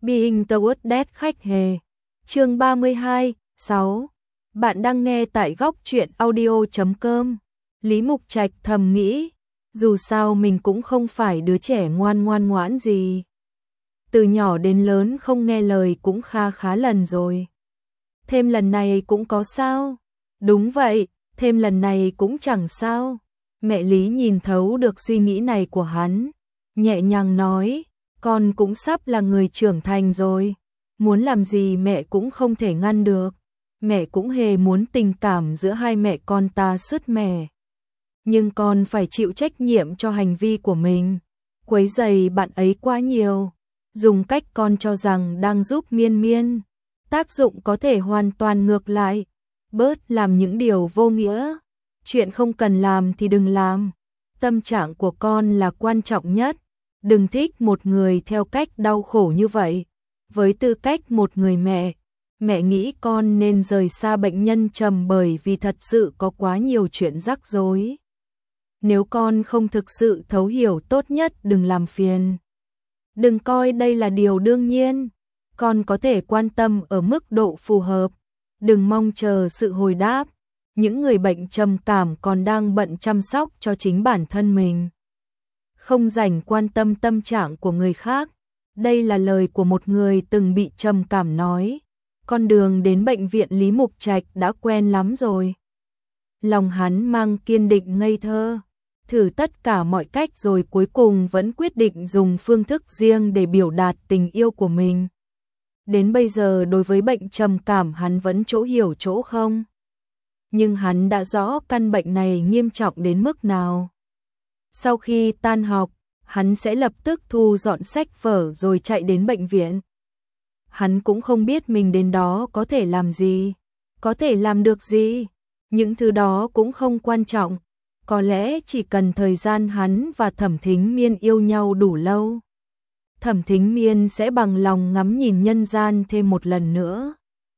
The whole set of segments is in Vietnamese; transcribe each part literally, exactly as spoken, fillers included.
Being Towards Death khách hề. Chương ba mươi hai, sáu. Bạn đang nghe tại góc truyện audio chấm com. Lý Mục Trạch thầm nghĩ, dù sao mình cũng không phải đứa trẻ ngoan ngoan ngoãn gì. Từ nhỏ đến lớn không nghe lời cũng kha khá lần rồi. Thêm lần này cũng có sao? Đúng vậy, thêm lần này cũng chẳng sao. Mẹ Lý nhìn thấu được suy nghĩ này của hắn, nhẹ nhàng nói, con cũng sắp là người trưởng thành rồi, muốn làm gì mẹ cũng không thể ngăn được. Mẹ cũng hề muốn tình cảm giữa hai mẹ con ta sứt mẻ. Nhưng con phải chịu trách nhiệm cho hành vi của mình. Quấy rầy bạn ấy quá nhiều, dùng cách con cho rằng đang giúp Miên Miên, tác dụng có thể hoàn toàn ngược lại. Bớt làm những điều vô nghĩa, chuyện không cần làm thì đừng làm. Tâm trạng của con là quan trọng nhất, đừng thích một người theo cách đau khổ như vậy. Với tư cách một người mẹ, mẹ nghĩ con nên rời xa bệnh nhân trầm bởi vì thật sự có quá nhiều chuyện rắc rối. Nếu con không thực sự thấu hiểu, tốt nhất đừng làm phiền. Đừng coi đây là điều đương nhiên, con có thể quan tâm ở mức độ phù hợp, đừng mong chờ sự hồi đáp. Những người bệnh trầm cảm còn đang bận chăm sóc cho chính bản thân mình, không rảnh quan tâm tâm trạng của người khác. Đây là lời của một người từng bị trầm cảm nói. Con đường đến bệnh viện Lý Mục Trạch đã quen lắm rồi. Lòng hắn mang kiên định ngây thơ, thử tất cả mọi cách rồi cuối cùng vẫn quyết định dùng phương thức riêng để biểu đạt tình yêu của mình. Đến bây giờ đối với bệnh trầm cảm hắn vẫn chỗ hiểu chỗ không. Nhưng hắn đã rõ căn bệnh này nghiêm trọng đến mức nào. Sau khi tan học, hắn sẽ lập tức thu dọn sách vở rồi chạy đến bệnh viện. Hắn cũng không biết mình đến đó có thể làm gì, có thể làm được gì. Những thứ đó cũng không quan trọng. Có lẽ chỉ cần thời gian hắn và Thẩm Thính Miên yêu nhau đủ lâu, Thẩm Thính Miên sẽ bằng lòng ngắm nhìn nhân gian thêm một lần nữa.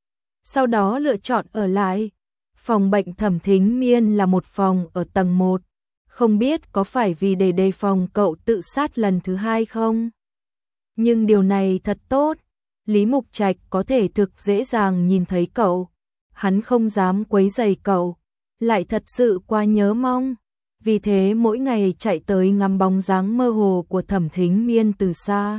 Sau đó lựa chọn ở lại. Phòng bệnh Thẩm Thính Miên là một phòng ở tầng một. Không biết có phải vì để đề phòng cậu tự sát lần thứ hai không? Nhưng điều này thật tốt. Lý Mục Trạch có thể thực dễ dàng nhìn thấy cậu. Hắn không dám quấy rầy cậu, lại thật sự quá nhớ mong. Vì thế mỗi ngày chạy tới ngắm bóng dáng mơ hồ của Thẩm Thính Miên từ xa.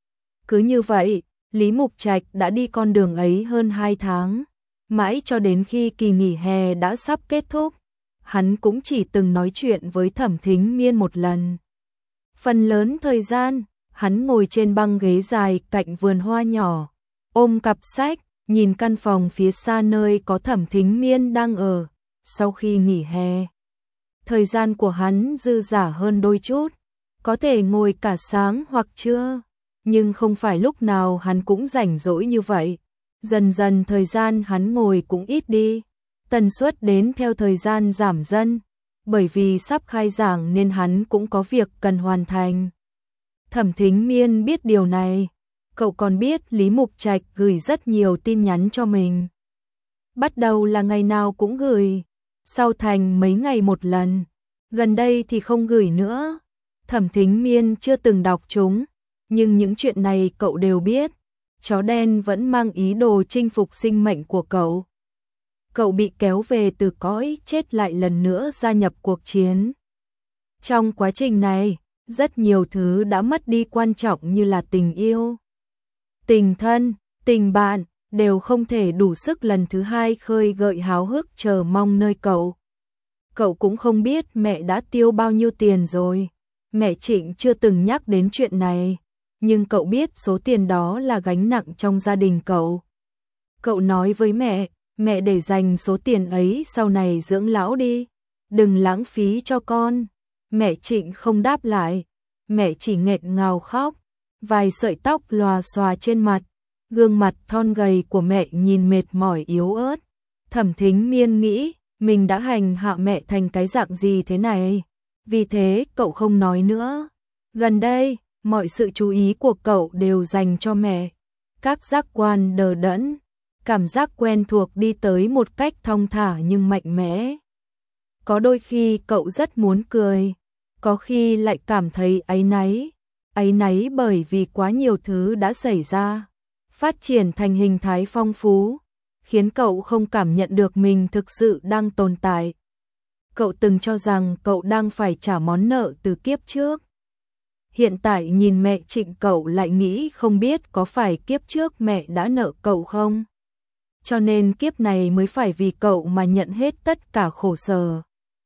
Cứ như vậy, Lý Mục Trạch đã đi con đường ấy hơn hai tháng. Mãi cho đến khi kỳ nghỉ hè đã sắp kết thúc, hắn cũng chỉ từng nói chuyện với Thẩm Thính Miên một lần. Phần lớn thời gian, hắn ngồi trên băng ghế dài cạnh vườn hoa nhỏ, ôm cặp sách, nhìn căn phòng phía xa nơi có Thẩm Thính Miên đang ở. Sau khi nghỉ hè, thời gian của hắn dư dả hơn đôi chút, có thể ngồi cả sáng hoặc trưa, nhưng không phải lúc nào hắn cũng rảnh rỗi như vậy. Dần dần thời gian hắn ngồi cũng ít đi, tần suất đến theo thời gian giảm dần, bởi vì sắp khai giảng nên hắn cũng có việc cần hoàn thành. Thẩm Thính Miên biết điều này, cậu còn biết Lý Mục Trạch gửi rất nhiều tin nhắn cho mình. Bắt đầu là ngày nào cũng gửi, sau thành mấy ngày một lần, gần đây thì không gửi nữa. Thẩm Thính Miên chưa từng đọc chúng, nhưng những chuyện này cậu đều biết. Chó đen vẫn mang ý đồ chinh phục sinh mệnh của cậu. Cậu bị kéo về từ cõi chết lại lần nữa gia nhập cuộc chiến. Trong quá trình này, rất nhiều thứ đã mất đi quan trọng như là tình yêu, tình thân, tình bạn, đều không thể đủ sức lần thứ hai khơi gợi háo hức chờ mong nơi cậu. Cậu cũng không biết mẹ đã tiêu bao nhiêu tiền rồi. Mẹ Trịnh chưa từng nhắc đến chuyện này, nhưng cậu biết số tiền đó là gánh nặng trong gia đình cậu. Cậu nói với mẹ, mẹ để dành số tiền ấy sau này dưỡng lão đi, đừng lãng phí cho con. Mẹ Trịnh không đáp lại, mẹ chỉ nghẹn ngào khóc, vài sợi tóc lòa xòa trên mặt, gương mặt thon gầy của mẹ nhìn mệt mỏi yếu ớt. Thẩm Thính Miên nghĩ, mình đã hành hạ mẹ thành cái dạng gì thế này, vì thế cậu không nói nữa. Gần đây, mọi sự chú ý của cậu đều dành cho mẹ. Các giác quan đờ đẫn, cảm giác quen thuộc đi tới một cách thong thả nhưng mạnh mẽ. Có đôi khi cậu rất muốn cười, có khi lại cảm thấy áy náy, áy náy bởi vì quá nhiều thứ đã xảy ra. phát triển thành hình thái phong phú, khiến cậu không cảm nhận được mình thực sự đang tồn tại. Cậu từng cho rằng cậu đang phải trả món nợ từ kiếp trước. Hiện tại nhìn mẹ Trịnh cậu lại nghĩ không biết có phải kiếp trước mẹ đã nợ cậu không? Cho nên kiếp này mới phải vì cậu mà nhận hết tất cả khổ sở.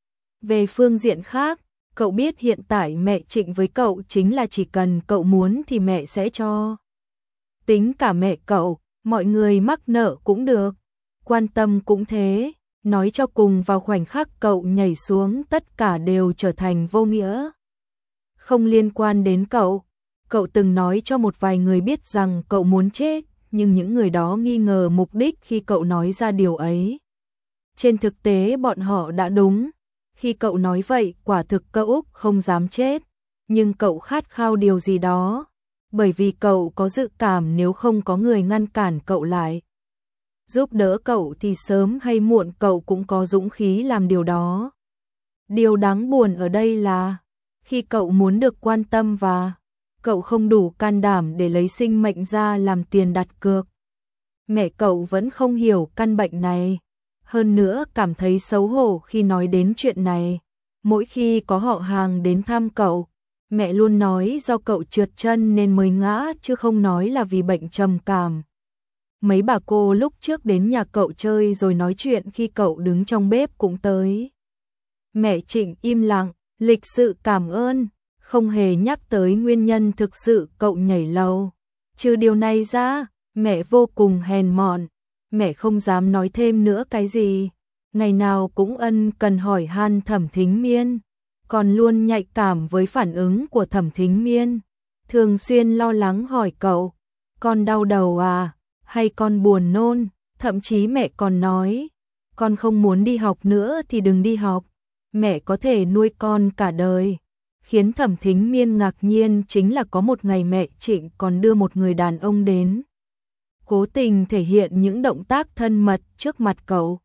Về phương diện khác, cậu biết hiện tại mẹ Trịnh với cậu chính là chỉ cần cậu muốn thì mẹ sẽ cho. Tính cả mẹ cậu, mọi người mắc nợ cũng được, quan tâm cũng thế, nói cho cùng vào khoảnh khắc cậu nhảy xuống tất cả đều trở thành vô nghĩa. Không liên quan đến cậu, cậu từng nói cho một vài người biết rằng cậu muốn chết, nhưng những người đó nghi ngờ mục đích khi cậu nói ra điều ấy. Trên thực tế bọn họ đã đúng, khi cậu nói vậy quả thực cậu không dám chết, nhưng cậu khát khao điều gì đó, bởi vì cậu có dự cảm nếu không có người ngăn cản cậu lại, giúp đỡ cậu thì sớm hay muộn cậu cũng có dũng khí làm điều đó. Điều đáng buồn ở đây là, khi cậu muốn được quan tâm và cậu không đủ can đảm để lấy sinh mệnh ra làm tiền đặt cược. Mẹ cậu vẫn không hiểu căn bệnh này, hơn nữa cảm thấy xấu hổ khi nói đến chuyện này. Mỗi khi có họ hàng đến thăm cậu, mẹ luôn nói do cậu trượt chân nên mới ngã chứ không nói là vì bệnh trầm cảm. Mấy bà cô lúc trước đến nhà cậu chơi rồi nói chuyện khi cậu đứng trong bếp cũng tới. Mẹ Trịnh im lặng, lịch sự cảm ơn, không hề nhắc tới nguyên nhân thực sự cậu nhảy lầu. Trừ điều này ra, mẹ vô cùng hèn mọn, mẹ không dám nói thêm nữa cái gì. Ngày nào cũng ân cần hỏi han Thẩm Thính Miên, còn luôn nhạy cảm với phản ứng của Thẩm Thính Miên. Thường xuyên lo lắng hỏi cậu, con đau đầu à, hay con buồn nôn, thậm chí mẹ còn nói, con không muốn đi học nữa thì đừng đi học, mẹ có thể nuôi con cả đời. Khiến Thẩm Thính Miên ngạc nhiên chính là có một ngày mẹ Trịnh còn đưa một người đàn ông đến, cố tình thể hiện những động tác thân mật trước mặt cậu.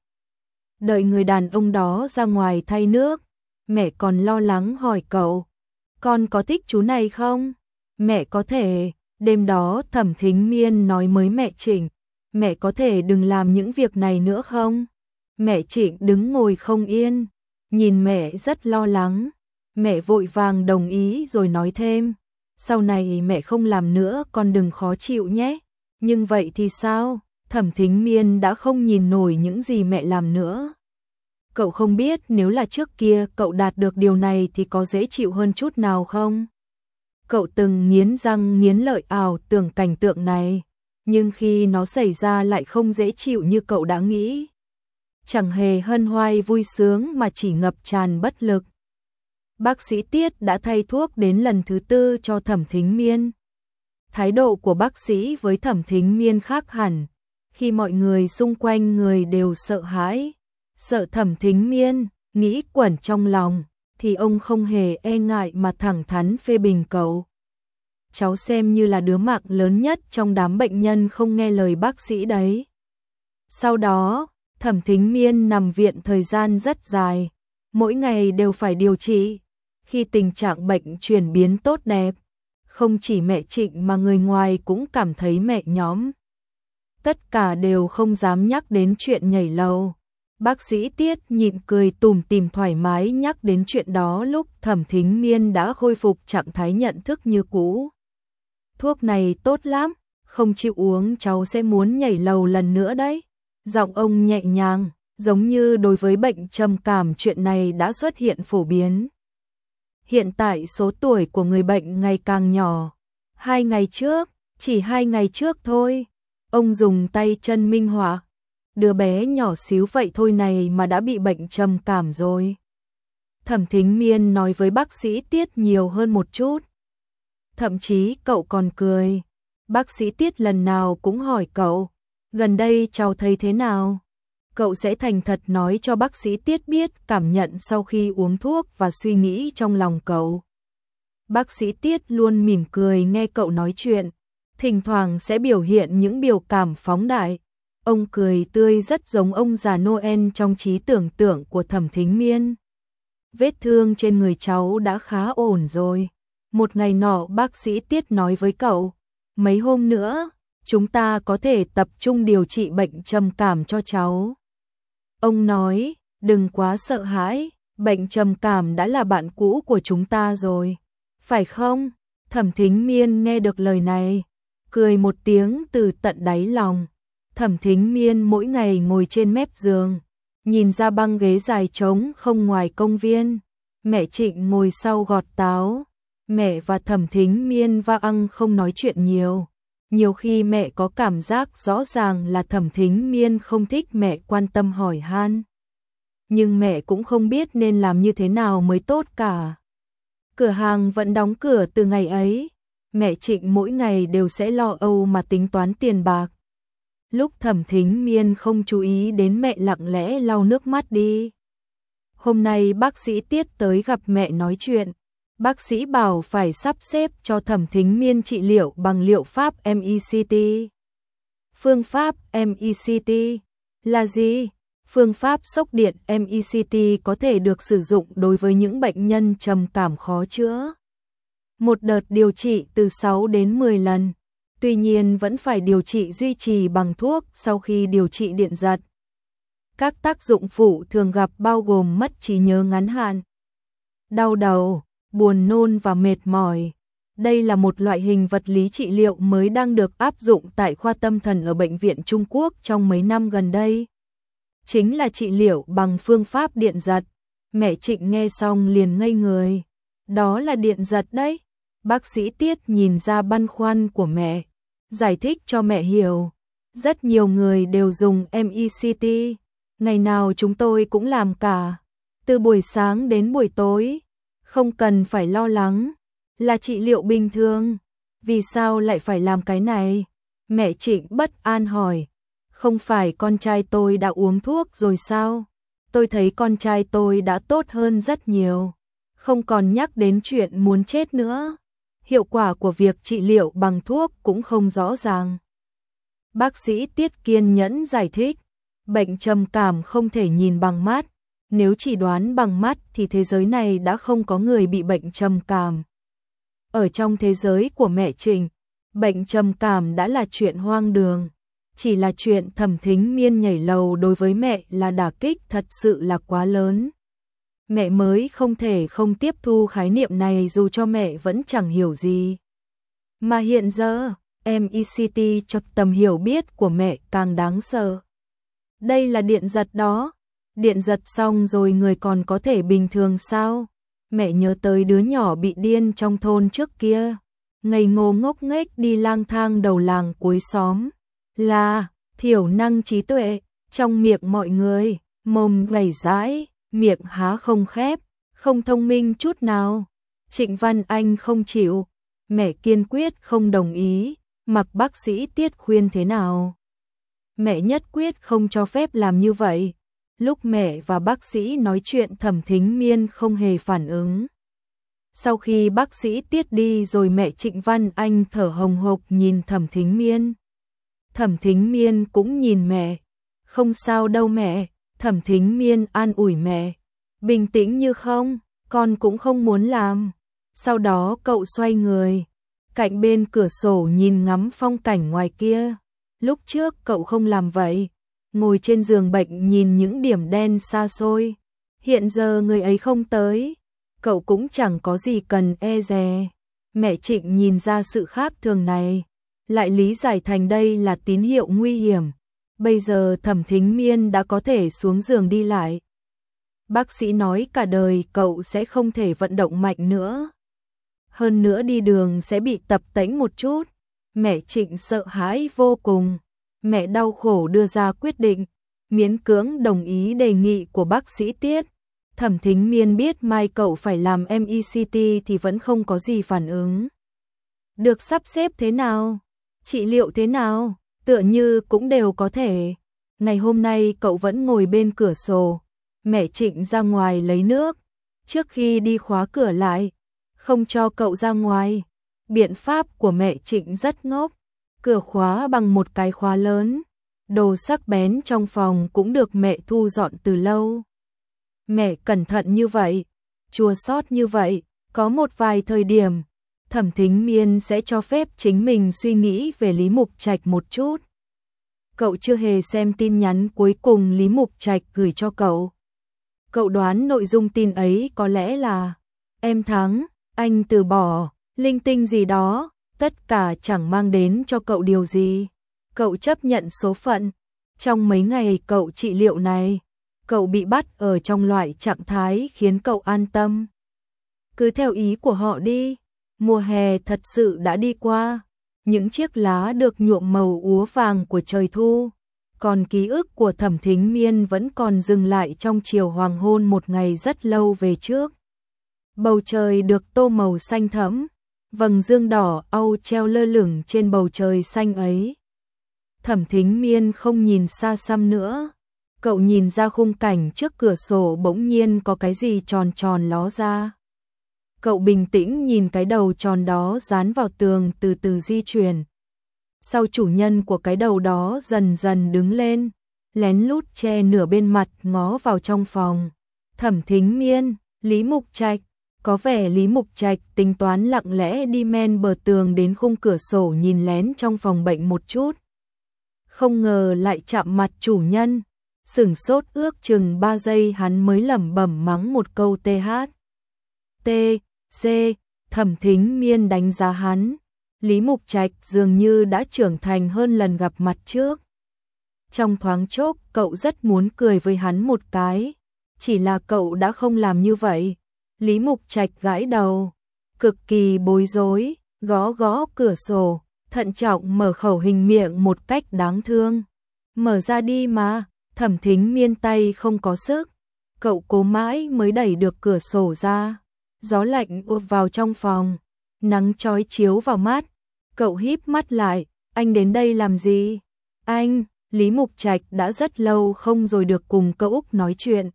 Đợi người đàn ông đó ra ngoài thay nước, mẹ còn lo lắng hỏi cậu, con có thích chú này không? Mẹ có thể, đêm đó Thẩm Thính Miên nói với mẹ Trịnh, mẹ có thể đừng làm những việc này nữa không? Mẹ Trịnh đứng ngồi không yên, nhìn mẹ rất lo lắng. Mẹ vội vàng đồng ý rồi nói thêm, sau này mẹ không làm nữa con đừng khó chịu nhé. Nhưng vậy thì sao? Thẩm Thính Miên đã không nhìn nổi những gì mẹ làm nữa. Cậu không biết nếu là trước kia cậu đạt được điều này thì có dễ chịu hơn chút nào không? Cậu từng nghiến răng nghiến lợi ảo tưởng cảnh tượng này, nhưng khi nó xảy ra lại không dễ chịu như cậu đã nghĩ. Chẳng hề hân hoan vui sướng mà chỉ ngập tràn bất lực. Bác sĩ Tiết đã thay thuốc đến lần thứ tư cho Thẩm Thính Miên. Thái độ của bác sĩ với Thẩm Thính Miên khác hẳn, khi mọi người xung quanh người đều sợ hãi, sợ Thẩm Thính Miên, nghĩ quẩn trong lòng, thì ông không hề e ngại mà thẳng thắn phê bình cậu. Cháu xem như là đứa mạng lớn nhất trong đám bệnh nhân không nghe lời bác sĩ đấy. Sau đó, Thẩm Thính Miên nằm viện thời gian rất dài, mỗi ngày đều phải điều trị. Khi tình trạng bệnh chuyển biến tốt đẹp, không chỉ mẹ Trịnh mà người ngoài cũng cảm thấy mẹ nhóm. Tất cả đều không dám nhắc đến chuyện nhảy lầu. Bác sĩ Tiết nhịn cười tủm tỉm thoải mái nhắc đến chuyện đó lúc Thẩm Thính Miên đã khôi phục trạng thái nhận thức như cũ. Thuốc này tốt lắm, không chịu uống cháu sẽ muốn nhảy lầu lần nữa đấy. Giọng ông nhẹ nhàng, giống như đối với bệnh trầm cảm chuyện này đã xuất hiện phổ biến. Hiện tại số tuổi của người bệnh ngày càng nhỏ. Hai ngày trước, chỉ hai ngày trước thôi, ông dùng tay chân minh họa. Đứa bé nhỏ xíu vậy thôi này mà đã bị bệnh trầm cảm rồi. Thẩm Thính Miên nói với bác sĩ Tiết nhiều hơn một chút. Thậm chí cậu còn cười. Bác sĩ Tiết lần nào cũng hỏi cậu, gần đây cháu thấy thế nào? Cậu sẽ thành thật nói cho bác sĩ Tiết biết cảm nhận sau khi uống thuốc và suy nghĩ trong lòng cậu. Bác sĩ Tiết luôn mỉm cười nghe cậu nói chuyện, thỉnh thoảng sẽ biểu hiện những biểu cảm phóng đại. Ông cười tươi rất giống ông già Noel trong trí tưởng tượng của Thẩm Thính Miên. Vết thương trên người cháu đã khá ổn rồi. Một ngày nọ bác sĩ Tiết nói với cậu, mấy hôm nữa, chúng ta có thể tập trung điều trị bệnh trầm cảm cho cháu. Ông nói, đừng quá sợ hãi, bệnh trầm cảm đã là bạn cũ của chúng ta rồi. Phải không? Thẩm Thính Miên nghe được lời này, cười một tiếng từ tận đáy lòng. Thẩm Thính Miên mỗi ngày ngồi trên mép giường, nhìn ra băng ghế dài trống không ngoài công viên. Mẹ Trịnh ngồi sau gọt táo. Mẹ và Thẩm Thính Miên va ăn không nói chuyện nhiều. Nhiều khi mẹ có cảm giác rõ ràng là Thẩm Thính Miên không thích mẹ quan tâm hỏi han. Nhưng mẹ cũng không biết nên làm như thế nào mới tốt cả. Cửa hàng vẫn đóng cửa từ ngày ấy. Mẹ Trịnh mỗi ngày đều sẽ lo âu mà tính toán tiền bạc. Lúc Thẩm Thính Miên không chú ý đến mẹ lặng lẽ lau nước mắt đi. Hôm nay bác sĩ Tiết tới gặp mẹ nói chuyện. Bác sĩ bảo phải sắp xếp cho Thẩm Thính Miên trị liệu bằng liệu pháp em e xê tê. Phương pháp em e xê tê là gì? Phương pháp sốc điện em e xê tê có thể được sử dụng đối với những bệnh nhân trầm cảm khó chữa. Một đợt điều trị từ sáu đến mười lần. Tuy nhiên vẫn phải điều trị duy trì bằng thuốc sau khi điều trị điện giật. Các tác dụng phụ thường gặp bao gồm mất trí nhớ ngắn hạn, đau đầu, buồn nôn và mệt mỏi. Đây là một loại hình vật lý trị liệu mới đang được áp dụng tại khoa tâm thần ở bệnh viện Trung Quốc trong mấy năm gần đây. Chính là trị liệu bằng phương pháp điện giật. Mẹ Trịnh nghe xong liền ngây người. Đó là điện giật đấy. Bác sĩ Tiết nhìn ra băn khoăn của mẹ, giải thích cho mẹ hiểu. Rất nhiều người đều dùng em e xê tê. Ngày nào chúng tôi cũng làm cả. Từ buổi sáng đến buổi tối. Không cần phải lo lắng. Là trị liệu bình thường. Vì sao lại phải làm cái này? Mẹ Trịnh bất an hỏi. Không phải con trai tôi đã uống thuốc rồi sao? Tôi thấy con trai tôi đã tốt hơn rất nhiều. Không còn nhắc đến chuyện muốn chết nữa. Hiệu quả của việc trị liệu bằng thuốc cũng không rõ ràng. Bác sĩ Tiết kiên nhẫn giải thích. Bệnh trầm cảm không thể nhìn bằng mắt. Nếu chỉ đoán bằng mắt thì thế giới này đã không có người bị bệnh trầm cảm. Ở trong thế giới của mẹ Trịnh, bệnh trầm cảm đã là chuyện hoang đường. Chỉ là chuyện Thẩm Thính Miên nhảy lầu đối với mẹ là đả kích thật sự là quá lớn. Mẹ mới không thể không tiếp thu khái niệm này dù cho mẹ vẫn chẳng hiểu gì. Mà hiện giờ, em e xê tê cho tầm hiểu biết của mẹ càng đáng sợ. Đây là điện giật đó. Điện giật xong rồi người còn có thể bình thường sao? Mẹ nhớ tới đứa nhỏ bị điên trong thôn trước kia. Ngây ngô ngốc nghếch đi lang thang đầu làng cuối xóm. Là thiểu năng trí tuệ, trong miệng mọi người, mồm gầy dãi, miệng há không khép, không thông minh chút nào. Trịnh Văn Anh không chịu, mẹ kiên quyết không đồng ý, mặc bác sĩ Tiết khuyên thế nào. Mẹ nhất quyết không cho phép làm như vậy. Lúc mẹ và bác sĩ nói chuyện Thẩm Thính Miên không hề phản ứng. Sau khi bác sĩ Tiết đi rồi mẹ Trịnh Văn Anh thở hồng hộc nhìn Thẩm Thính Miên. Thẩm Thính Miên cũng nhìn mẹ. Không sao đâu mẹ. Thẩm Thính Miên an ủi mẹ. Bình tĩnh như không, con cũng không muốn làm. Sau đó cậu xoay người. Cạnh bên cửa sổ nhìn ngắm phong cảnh ngoài kia. Lúc trước cậu không làm vậy. Ngồi trên giường bệnh nhìn những điểm đen xa xôi. Hiện giờ người ấy không tới. Cậu cũng chẳng có gì cần e dè. Mẹ Trịnh nhìn ra sự khác thường này. Lại lý giải thành đây là tín hiệu nguy hiểm. Bây giờ Thẩm Thính Miên đã có thể xuống giường đi lại. Bác sĩ nói cả đời cậu sẽ không thể vận động mạnh nữa. Hơn nữa đi đường sẽ bị tập tễnh một chút. Mẹ Trịnh sợ hãi vô cùng. Mẹ đau khổ đưa ra quyết định, miễn cưỡng đồng ý đề nghị của bác sĩ Tiết. Thẩm Thính Miên biết mai cậu phải làm em e xê tê thì vẫn không có gì phản ứng. Được sắp xếp thế nào? Trị liệu thế nào? Tựa như cũng đều có thể. Ngày hôm nay cậu vẫn ngồi bên cửa sổ. Mẹ Trịnh ra ngoài lấy nước. Trước khi đi khóa cửa lại, không cho cậu ra ngoài. Biện pháp của mẹ Trịnh rất ngốc. Cửa khóa bằng một cái khóa lớn. Đồ sắc bén trong phòng cũng được mẹ thu dọn từ lâu. Mẹ cẩn thận như vậy, chua xót như vậy, có một vài thời điểm, Thẩm Thính Miên sẽ cho phép chính mình suy nghĩ về Lý Mục Trạch một chút. Cậu chưa hề xem tin nhắn cuối cùng Lý Mục Trạch gửi cho cậu. Cậu đoán nội dung tin ấy có lẽ là: em thắng, anh từ bỏ, linh tinh gì đó, tất cả chẳng mang đến cho cậu điều gì. Cậu chấp nhận số phận. Trong mấy ngày cậu trị liệu này, cậu bị bắt ở trong loại trạng thái khiến cậu an tâm. Cứ theo ý của họ đi. Mùa hè thật sự đã đi qua. Những chiếc lá được nhuộm màu úa vàng của trời thu. Còn ký ức của Thẩm Thính Miên vẫn còn dừng lại trong chiều hoàng hôn một ngày rất lâu về trước. Bầu trời được tô màu xanh thẫm, vầng dương đỏ âu treo lơ lửng trên bầu trời xanh ấy. Thẩm Thính Miên không nhìn xa xăm nữa. Cậu nhìn ra khung cảnh trước cửa sổ, bỗng nhiên có cái gì tròn tròn ló ra. Cậu bình tĩnh nhìn cái đầu tròn đó dán vào tường từ từ di chuyển. Sau chủ nhân của cái đầu đó dần dần đứng lên, lén lút che nửa bên mặt ngó vào trong phòng. Thẩm Thính Miên, Lý Mục Trạch. Có vẻ Lý Mục Trạch tính toán lặng lẽ đi men bờ tường đến khung cửa sổ nhìn lén trong phòng bệnh một chút. Không ngờ lại chạm mặt chủ nhân. Sửng sốt ước chừng ba giây hắn mới lẩm bẩm mắng một câu T H. T, C, Thẩm Thính Miên đánh giá hắn. Lý Mục Trạch dường như đã trưởng thành hơn lần gặp mặt trước. Trong thoáng chốc cậu rất muốn cười với hắn một cái. Chỉ là cậu đã không làm như vậy. Lý Mục Trạch gãi đầu, cực kỳ bối rối, gõ gõ cửa sổ, thận trọng mở khẩu hình miệng một cách đáng thương. Mở ra đi mà. Thẩm Thính Miên tay không có sức. Cậu cố mãi mới đẩy được cửa sổ ra. Gió lạnh ùa vào trong phòng, nắng chói chiếu vào mắt. Cậu híp mắt lại, anh đến đây làm gì? Anh, Lý Mục Trạch đã rất lâu không rồi được cùng cậu Úc nói chuyện.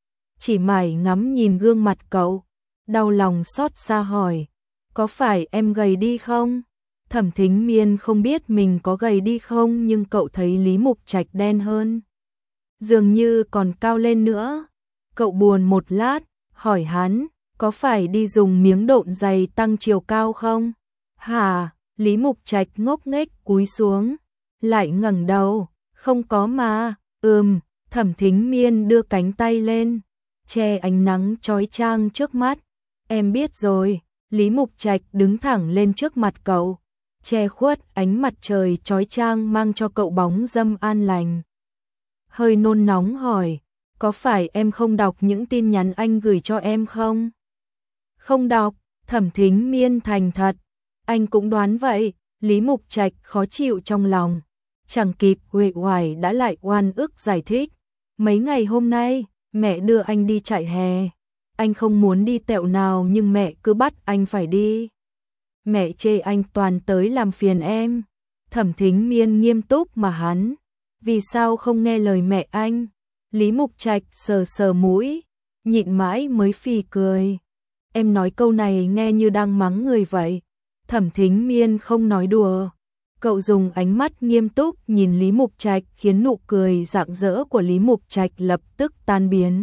Chỉ mải ngắm nhìn gương mặt cậu, đau lòng xót xa hỏi, có phải em gầy đi không? Thẩm Thính Miên không biết mình có gầy đi không, nhưng cậu thấy Lý Mục Trạch đen hơn, dường như còn cao lên nữa. Cậu buồn một lát, hỏi hắn, có phải đi dùng miếng độn giày tăng chiều cao không? Hả? Lý Mục Trạch ngốc nghếch cúi xuống, lại ngẩng đầu, không có mà. Ừm. Thẩm Thính Miên đưa cánh tay lên, che ánh nắng chói chang trước mắt. Em biết rồi. Lý Mục Trạch đứng thẳng lên trước mặt cậu, che khuất ánh mặt trời chói chang mang cho cậu bóng dâm an lành. Hơi nôn nóng hỏi, có phải em không đọc những tin nhắn anh gửi cho em không? Không đọc. Thẩm Thính Miên thành thật, anh cũng đoán vậy. Lý Mục Trạch khó chịu trong lòng, chẳng kịp uể oải đã lại oan ức giải thích. Mấy ngày hôm nay, mẹ đưa anh đi chạy hè. Anh không muốn đi tẹo nào nhưng mẹ cứ bắt anh phải đi. Mẹ chê anh toàn tới làm phiền em. Thẩm Thính Miên nghiêm túc mà hắn, vì sao không nghe lời mẹ anh? Lý Mục Trạch sờ sờ mũi, nhịn mãi mới phì cười. Em nói câu này nghe như đang mắng người vậy. Thẩm Thính Miên không nói đùa. Cậu dùng ánh mắt nghiêm túc nhìn Lý Mục Trạch khiến nụ cười rạng rỡ của Lý Mục Trạch lập tức tan biến.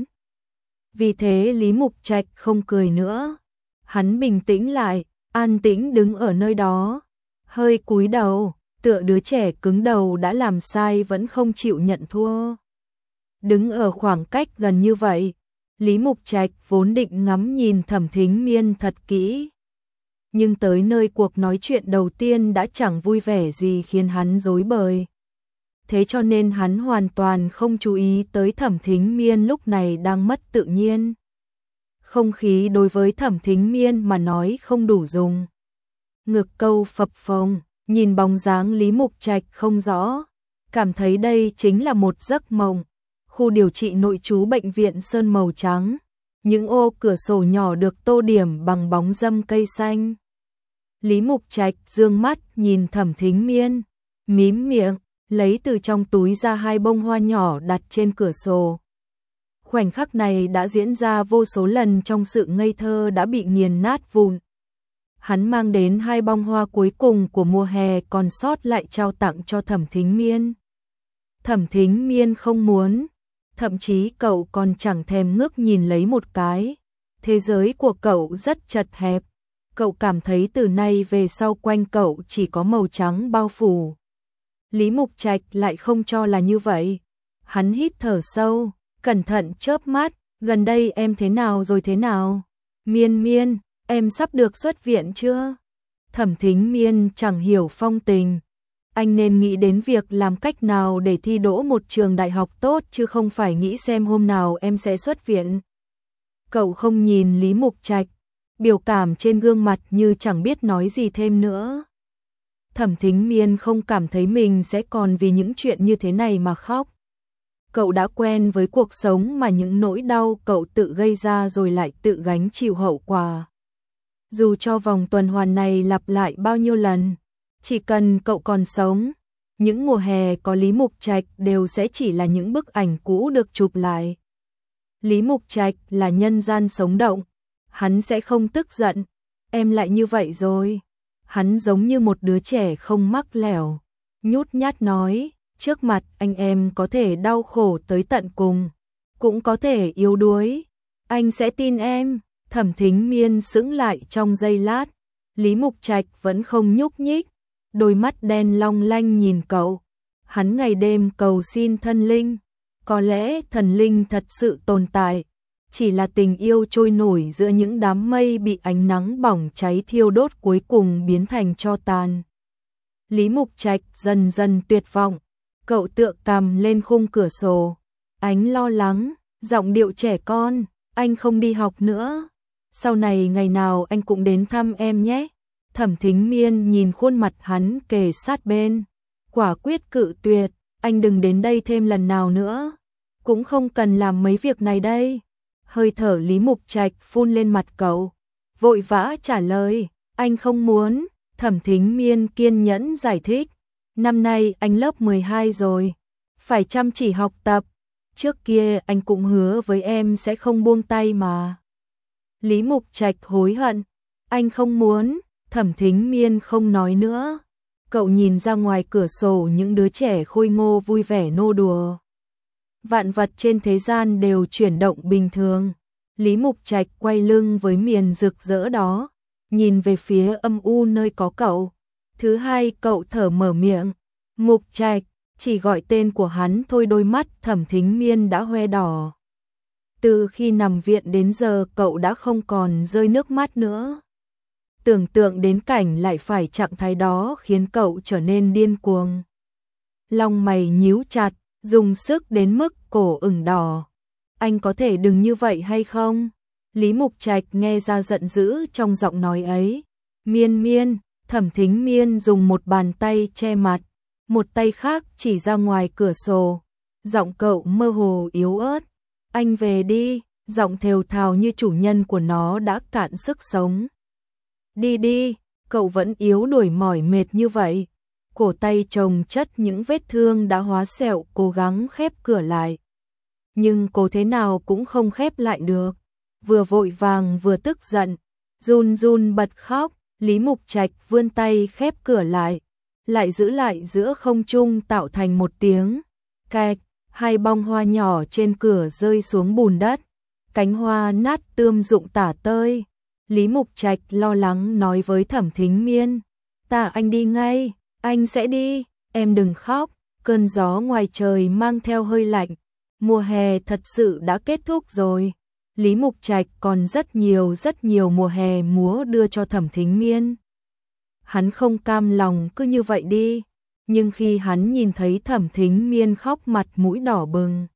Vì thế Lý Mục Trạch không cười nữa. Hắn bình tĩnh lại, an tĩnh đứng ở nơi đó, hơi cúi đầu, tựa đứa trẻ cứng đầu đã làm sai vẫn không chịu nhận thua. Đứng ở khoảng cách gần như vậy, Lý Mục Trạch vốn định ngắm nhìn Thẩm Thính Miên thật kỹ. Nhưng tới nơi cuộc nói chuyện đầu tiên đã chẳng vui vẻ gì khiến hắn rối bời. Thế cho nên hắn hoàn toàn không chú ý tới Thẩm Thính Miên lúc này đang mất tự nhiên. Không khí đối với Thẩm Thính Miên mà nói không đủ dùng. Ngực câu phập phồng, nhìn bóng dáng Lý Mục Trạch không rõ, cảm thấy đây chính là một giấc mộng. Khu điều trị nội trú bệnh viện sơn màu trắng, những ô cửa sổ nhỏ được tô điểm bằng bóng râm cây xanh. Lý Mục Trạch dương mắt nhìn Thẩm Thính Miên, mím miệng, lấy từ trong túi ra hai bông hoa nhỏ đặt trên cửa sổ. Khoảnh khắc này đã diễn ra vô số lần trong sự ngây thơ đã bị nghiền nát vụn. Hắn mang đến hai bông hoa cuối cùng của mùa hè còn sót lại trao tặng cho Thẩm Thính Miên. Thẩm Thính Miên không muốn, thậm chí cậu còn chẳng thèm ngước nhìn lấy một cái. Thế giới của cậu rất chật hẹp, Cậu cảm thấy từ nay về sau quanh cậu chỉ có màu trắng bao phủ. Lý Mục Trạch lại không cho là như vậy. Hắn hít thở sâu, cẩn thận chớp mắt, gần đây em thế nào rồi thế nào? Miên Miên, em sắp được xuất viện chưa? Thẩm Thính Miên chẳng hiểu phong tình. Anh nên nghĩ đến việc làm cách nào để thi đỗ một trường đại học tốt chứ không phải nghĩ xem hôm nào em sẽ xuất viện. Cậu không nhìn Lý Mục Trạch, biểu cảm trên gương mặt như chẳng biết nói gì thêm nữa. Thẩm Thính Miên không cảm thấy mình sẽ còn vì những chuyện như thế này mà khóc. Cậu đã quen với cuộc sống mà những nỗi đau cậu tự gây ra rồi lại tự gánh chịu hậu quả. Dù cho vòng tuần hoàn này lặp lại bao nhiêu lần, chỉ cần cậu còn sống, những mùa hè có Lý Mục Trạch đều sẽ chỉ là những bức ảnh cũ được chụp lại. Lý Mục Trạch là nhân gian sống động, hắn sẽ không tức giận, em lại như vậy rồi. Hắn giống như một đứa trẻ không mắc lẻo, nhút nhát nói, trước mặt anh em có thể đau khổ tới tận cùng, cũng có thể yếu đuối, anh sẽ tin em. Thẩm Thính Miên sững lại trong giây lát, Lý Mục Trạch vẫn không nhúc nhích, đôi mắt đen long lanh nhìn cậu. Hắn ngày đêm cầu xin thân linh, có lẽ thần linh thật sự tồn tại, chỉ là tình yêu trôi nổi giữa những đám mây bị ánh nắng bỏng cháy thiêu đốt cuối cùng biến thành tro tàn. Lý Mục Trạch dần dần tuyệt vọng, cậu tựa cằm lên khung cửa sổ, ánh lo lắng, giọng điệu trẻ con, anh không đi học nữa, sau này ngày nào anh cũng đến thăm em nhé. Thẩm Thính Miên nhìn khuôn mặt hắn kề sát bên, quả quyết cự tuyệt, anh đừng đến đây thêm lần nào nữa, cũng không cần làm mấy việc này đây. Hơi thở Lý Mục Trạch phun lên mặt cậu, vội vã trả lời, anh không muốn. Thẩm Thính Miên kiên nhẫn giải thích, năm nay anh lớp mười hai rồi, phải chăm chỉ học tập, trước kia anh cũng hứa với em sẽ không buông tay mà. Lý Mục Trạch hối hận, anh không muốn. Thẩm Thính Miên không nói nữa, cậu nhìn ra ngoài cửa sổ những đứa trẻ khôi ngô vui vẻ nô đùa. Vạn vật trên thế gian đều chuyển động bình thường. Lý Mục Trạch quay lưng với miền rực rỡ đó, nhìn về phía âm u nơi có cậu. Thứ hai cậu thở mở miệng, Mục Trạch, chỉ gọi tên của hắn thôi đôi mắt Thẩm Thính Miên đã hoe đỏ. Từ khi nằm viện đến giờ cậu đã không còn rơi nước mắt nữa. Tưởng tượng đến cảnh lại phải trạng thái đó khiến cậu trở nên điên cuồng. Lông mày nhíu chặt, dùng sức đến mức cổ ửng đỏ. Anh có thể đừng như vậy hay không? Lý Mục Trạch nghe ra giận dữ trong giọng nói ấy. Miên Miên, Thẩm Thính Miên dùng một bàn tay che mặt, một tay khác chỉ ra ngoài cửa sổ. Giọng cậu mơ hồ yếu ớt. Anh về đi, giọng thều thào như chủ nhân của nó đã cạn sức sống. Đi đi, cậu vẫn yếu đuổi mỏi mệt như vậy. Cổ tay chồng chất những vết thương đã hóa sẹo cố gắng khép cửa lại. Nhưng cô thế nào cũng không khép lại được. Vừa vội vàng vừa tức giận, run run bật khóc. Lý Mục Trạch vươn tay khép cửa lại, lại giữ lại giữa không trung tạo thành một tiếng kẹt. Hai bông hoa nhỏ trên cửa rơi xuống bùn đất, cánh hoa nát tươm rụng tả tơi. Lý Mục Trạch lo lắng nói với Thẩm Thính Miên, ta anh đi ngay, anh sẽ đi, em đừng khóc. Cơn gió ngoài trời mang theo hơi lạnh, mùa hè thật sự đã kết thúc rồi. Lý Mục Trạch còn rất nhiều rất nhiều mùa hè múa đưa cho Thẩm Thính Miên. Hắn không cam lòng cứ như vậy đi, nhưng khi hắn nhìn thấy Thẩm Thính Miên khóc mặt mũi đỏ bừng,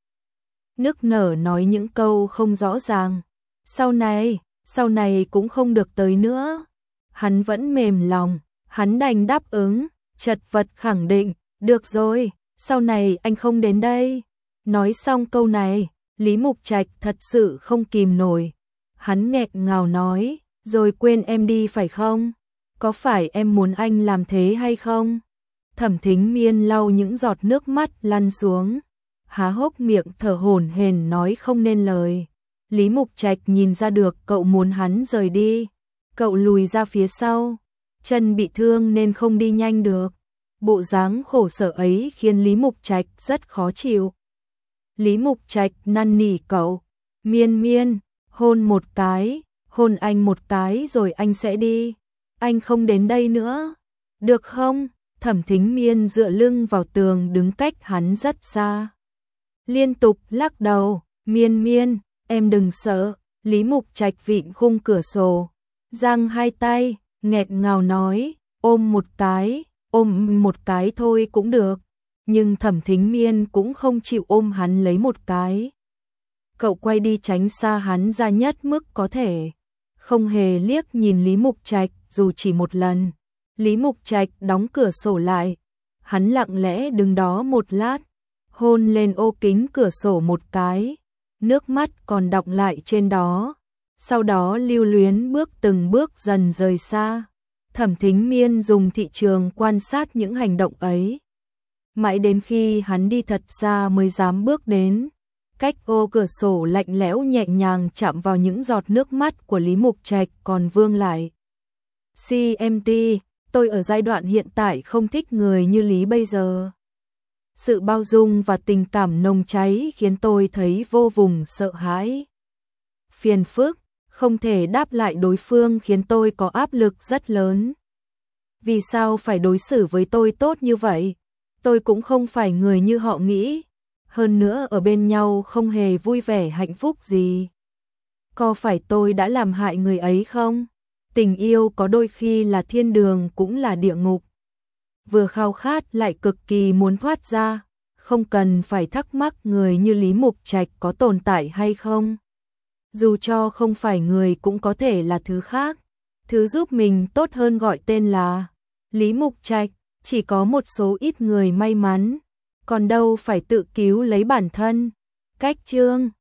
nức nở nói những câu không rõ ràng, sau này, sau này cũng không được tới nữa. Hắn vẫn mềm lòng, hắn đành đáp ứng, chật vật khẳng định, được rồi, sau này anh không đến đây. Nói xong câu này, Lý Mục Trạch thật sự không kìm nổi. Hắn nghẹn ngào nói, rồi quên em đi phải không? Có phải em muốn anh làm thế hay không? Thẩm Thính Miên lau những giọt nước mắt lăn xuống, há hốc miệng thở hổn hển nói không nên lời. Lý Mục Trạch nhìn ra được cậu muốn hắn rời đi. Cậu lùi ra phía sau, chân bị thương nên không đi nhanh được. Bộ dáng khổ sở ấy khiến Lý Mục Trạch rất khó chịu. Lý Mục Trạch năn nỉ cậu, Miên Miên, hôn một cái. hôn anh một cái rồi anh sẽ đi. Anh không đến đây nữa. Được không? Thẩm Thính Miên dựa lưng vào tường đứng cách hắn rất xa. Liên tục lắc đầu, Miên Miên, em đừng sợ. Lý Mục Trạch vịn khung cửa sổ, giang hai tay, nghẹt ngào nói, ôm một cái, ôm một cái thôi cũng được. Nhưng Thẩm Thính Miên cũng không chịu ôm hắn lấy một cái. Cậu quay đi tránh xa hắn ra nhất mức có thể, không hề liếc nhìn Lý Mục Trạch dù chỉ một lần. Lý Mục Trạch đóng cửa sổ lại, hắn lặng lẽ đứng đó một lát, hôn lên ô kính cửa sổ một cái, nước mắt còn đọng lại trên đó. Sau đó lưu luyến bước từng bước dần rời xa. Thẩm Thính Miên dùng thị trường quan sát những hành động ấy. Mãi đến khi hắn đi thật xa mới dám bước đến. Cách ô cửa sổ lạnh lẽo nhẹ nhàng chạm vào những giọt nước mắt của Lý Mục Trạch còn vương lại. xê em tê, tôi ở giai đoạn hiện tại không thích người như Lý bây giờ. Sự bao dung và tình cảm nồng cháy khiến tôi thấy vô vùng sợ hãi. Phiền phức, không thể đáp lại đối phương khiến tôi có áp lực rất lớn. Vì sao phải đối xử với tôi tốt như vậy? Tôi cũng không phải người như họ nghĩ. Hơn nữa ở bên nhau không hề vui vẻ hạnh phúc gì. Có phải tôi đã làm hại người ấy không? Tình yêu có đôi khi là thiên đường cũng là địa ngục. Vừa khao khát lại cực kỳ muốn thoát ra, không cần phải thắc mắc người như Lý Mục Trạch có tồn tại hay không. Dù cho không phải người cũng có thể là thứ khác, thứ giúp mình tốt hơn gọi tên là Lý Mục Trạch. Chỉ có một số ít người may mắn, còn đâu phải tự cứu lấy bản thân. Cách chương